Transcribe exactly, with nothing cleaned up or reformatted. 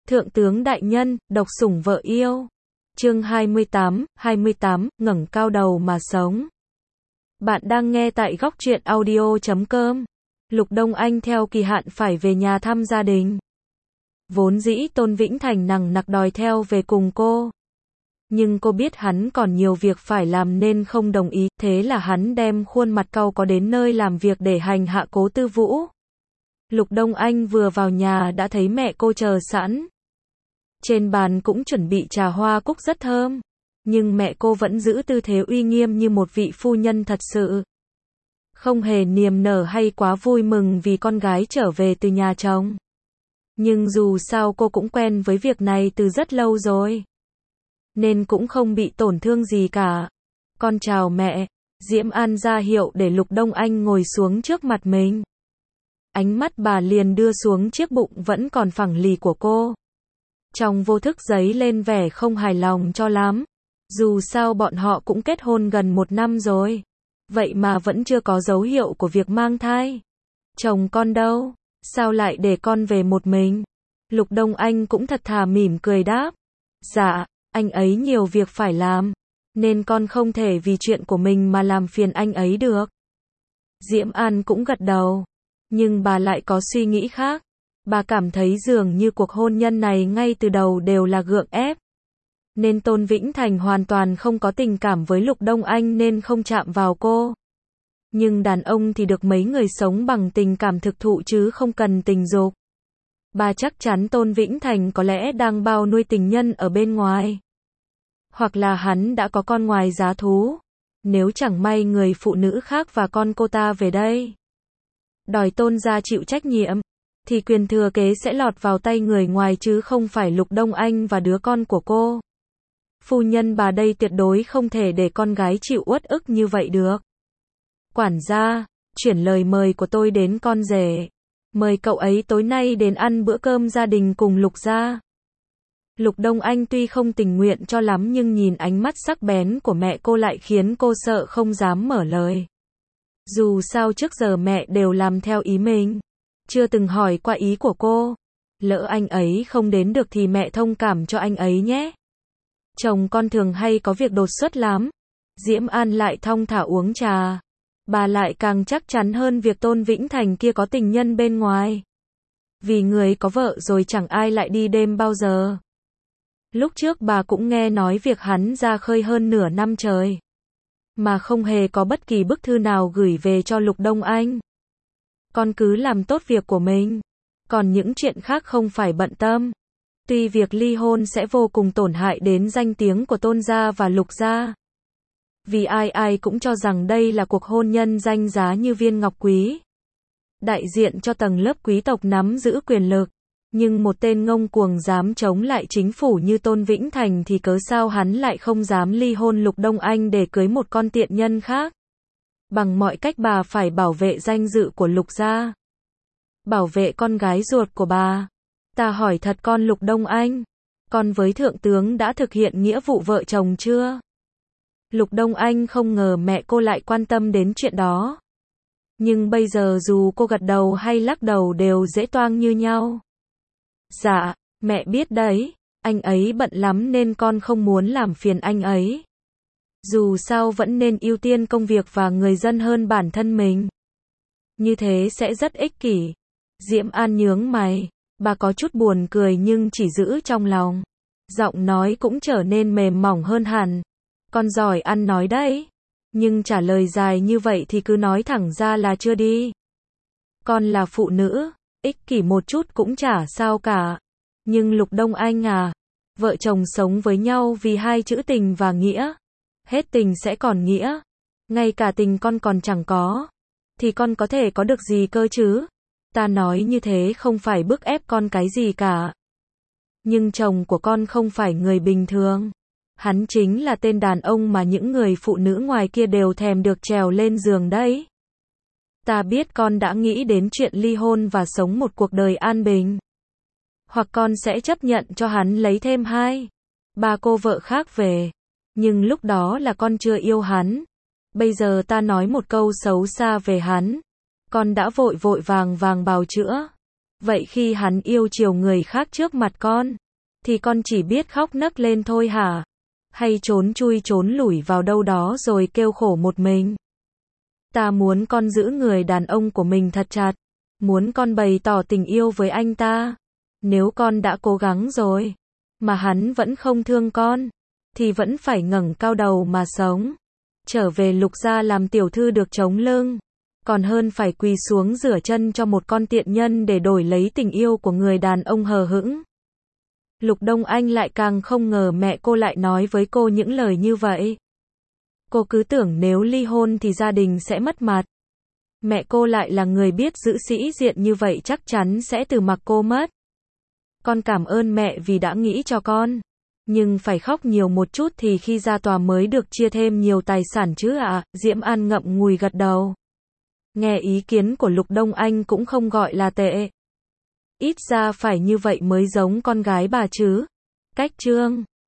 Thượng tướng đại nhân, độc sủng vợ yêu. Chương hai mươi tám, hai mươi tám, ngẩng cao đầu mà sống. Bạn đang nghe tại góc truyện audio chấm com. Lục Đông Anh theo kỳ hạn phải về nhà thăm gia đình. Vốn dĩ Tôn Vĩnh Thành nằng nặc đòi theo về cùng cô. Nhưng cô biết hắn còn nhiều việc phải làm nên không đồng ý, thế là hắn đem khuôn mặt cau có đến nơi làm việc để hành hạ Cố Tư Vũ. Lục Đông Anh vừa vào nhà đã thấy mẹ cô chờ sẵn. Trên bàn cũng chuẩn bị trà hoa cúc rất thơm, nhưng mẹ cô vẫn giữ tư thế uy nghiêm như một vị phu nhân thật sự. Không hề niềm nở hay quá vui mừng vì con gái trở về từ nhà chồng. Nhưng dù sao cô cũng quen với việc này từ rất lâu rồi, nên cũng không bị tổn thương gì cả. Con chào mẹ. Diễm An ra hiệu để Lục Đông Anh ngồi xuống trước mặt mình. Ánh mắt bà liền đưa xuống chiếc bụng vẫn còn phẳng lì của cô. Trong vô thức dấy lên vẻ không hài lòng cho lắm. Dù sao bọn họ cũng kết hôn gần một năm rồi, vậy mà vẫn chưa có dấu hiệu của việc mang thai. Chồng con đâu? Sao lại để con về một mình? Lục Đông Anh cũng thật thà mỉm cười đáp. Dạ, anh ấy nhiều việc phải làm, nên con không thể vì chuyện của mình mà làm phiền anh ấy được. Diễm An cũng gật đầu, nhưng bà lại có suy nghĩ khác. Bà cảm thấy dường như cuộc hôn nhân này ngay từ đầu đều là gượng ép. Nên Tôn Vĩnh Thành hoàn toàn không có tình cảm với Lục Đông Anh nên không chạm vào cô. Nhưng đàn ông thì được mấy người sống bằng tình cảm thực thụ chứ không cần tình dục. Bà chắc chắn Tôn Vĩnh Thành có lẽ đang bao nuôi tình nhân ở bên ngoài. Hoặc là hắn đã có con ngoài giá thú. Nếu chẳng may người phụ nữ khác và con cô ta về đây, đòi Tôn gia chịu trách nhiệm, thì quyền thừa kế sẽ lọt vào tay người ngoài chứ không phải Lục Đông Anh và đứa con của cô. Phu nhân bà đây tuyệt đối không thể để con gái chịu uất ức như vậy được. Quản gia, chuyển lời mời của tôi đến con rể. Mời cậu ấy tối nay đến ăn bữa cơm gia đình cùng Lục gia. Lục Đông Anh tuy không tình nguyện cho lắm nhưng nhìn ánh mắt sắc bén của mẹ cô lại khiến cô sợ không dám mở lời. Dù sao trước giờ mẹ đều làm theo ý mình, chưa từng hỏi qua ý của cô. Lỡ anh ấy không đến được thì mẹ thông cảm cho anh ấy nhé. Chồng con thường hay có việc đột xuất lắm. Diễm An lại thong thả uống trà. Bà lại càng chắc chắn hơn việc Tôn Vĩnh Thành kia có tình nhân bên ngoài. Vì người có vợ rồi chẳng ai lại đi đêm bao giờ. Lúc trước bà cũng nghe nói việc hắn ra khơi hơn nửa năm trời, mà không hề có bất kỳ bức thư nào gửi về cho Lục Đông Anh. Con cứ làm tốt việc của mình, còn những chuyện khác không phải bận tâm. Tuy việc ly hôn sẽ vô cùng tổn hại đến danh tiếng của Tôn gia và Lục gia, vì ai ai cũng cho rằng đây là cuộc hôn nhân danh giá như viên ngọc quý, đại diện cho tầng lớp quý tộc nắm giữ quyền lực. Nhưng một tên ngông cuồng dám chống lại chính phủ như Tôn Vĩnh Thành thì cớ sao hắn lại không dám ly hôn Lục Đông Anh để cưới một con tiện nhân khác. Bằng mọi cách bà phải bảo vệ danh dự của Lục gia, bảo vệ con gái ruột của bà. Ta hỏi thật con Lục Đông Anh, con với thượng tướng đã thực hiện nghĩa vụ vợ chồng chưa? Lục Đông Anh không ngờ mẹ cô lại quan tâm đến chuyện đó. Nhưng bây giờ dù cô gật đầu hay lắc đầu đều dễ toang như nhau. Dạ, mẹ biết đấy, anh ấy bận lắm nên con không muốn làm phiền anh ấy. Dù sao vẫn nên ưu tiên công việc và người dân hơn bản thân mình. Như thế sẽ rất ích kỷ. Diễm An nhướng mày, bà có chút buồn cười nhưng chỉ giữ trong lòng. Giọng nói cũng trở nên mềm mỏng hơn hẳn. Con giỏi ăn nói đấy, nhưng trả lời dài như vậy thì cứ nói thẳng ra là chưa đi. Con là phụ nữ, ích kỷ một chút cũng chả sao cả. Nhưng Lục Đông Anh à, vợ chồng sống với nhau vì hai chữ tình và nghĩa. Hết tình sẽ còn nghĩa. Ngay cả tình con còn chẳng có, thì con có thể có được gì cơ chứ? Ta nói như thế không phải bức ép con cái gì cả. Nhưng chồng của con không phải người bình thường. Hắn chính là tên đàn ông mà những người phụ nữ ngoài kia đều thèm được trèo lên giường đấy. Ta biết con đã nghĩ đến chuyện ly hôn và sống một cuộc đời an bình. Hoặc con sẽ chấp nhận cho hắn lấy thêm hai, ba cô vợ khác về. Nhưng lúc đó là con chưa yêu hắn. Bây giờ ta nói một câu xấu xa về hắn, con đã vội vội vàng vàng bào chữa. Vậy khi hắn yêu chiều người khác trước mặt con, thì con chỉ biết khóc nấc lên thôi hả? Hay trốn chui trốn lủi vào đâu đó rồi kêu khổ một mình? Ta muốn con giữ người đàn ông của mình thật chặt. Muốn con bày tỏ tình yêu với anh ta. Nếu con đã cố gắng rồi, mà hắn vẫn không thương con, thì vẫn phải ngẩng cao đầu mà sống. Trở về Lục gia làm tiểu thư được chống lưng, còn hơn phải quỳ xuống rửa chân cho một con tiện nhân để đổi lấy tình yêu của người đàn ông hờ hững. Lục Đông Anh lại càng không ngờ mẹ cô lại nói với cô những lời như vậy. Cô cứ tưởng nếu ly hôn thì gia đình sẽ mất mặt. Mẹ cô lại là người biết giữ sĩ diện như vậy chắc chắn sẽ từ mặc cô mất. Con cảm ơn mẹ vì đã nghĩ cho con. Nhưng phải khóc nhiều một chút thì khi ra tòa mới được chia thêm nhiều tài sản chứ ạ. À? Diễm An ngậm ngùi gật đầu. Nghe ý kiến của Lục Đông Anh cũng không gọi là tệ. Ít ra phải như vậy mới giống con gái bà chứ. Cách chương